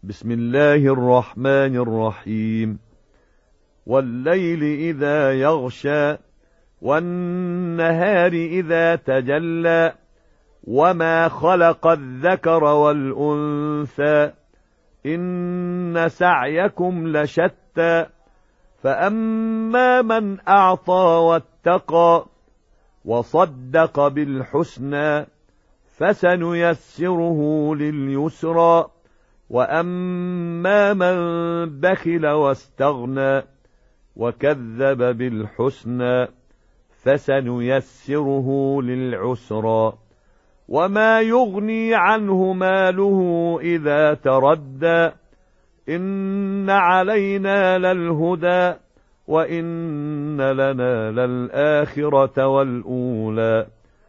بسم الله الرحمن الرحيم. والليل إذا يغشى والنهار إذا تجلى وما خلق الذكر والأنثى إن سعيكم لشتى فأما من أعطى واتقى وصدق بالحسنى فسنيسره لليسرى وأما من بخل واستغنى وكذب بالحسنى فسنيسره للعسرى وما يغني عنه ماله إذا تردى إن علينا للهدى وإن لنا للآخرة والأولى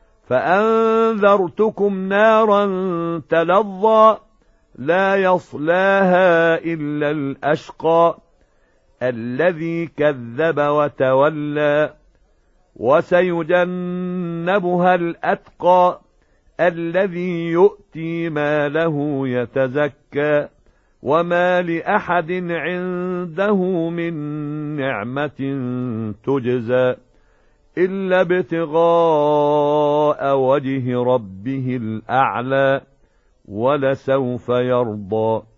فأنذرتكم نارا تلظى لا يصلاها إلا الأشقى الذي كذب وتولى وسيجنبها الأتقى الذي يؤتي ماله يتزكى وما لأحد عنده من نعمة تجزى إلا ابتغاء وجه ربه الأعلى ولسوف يرضى.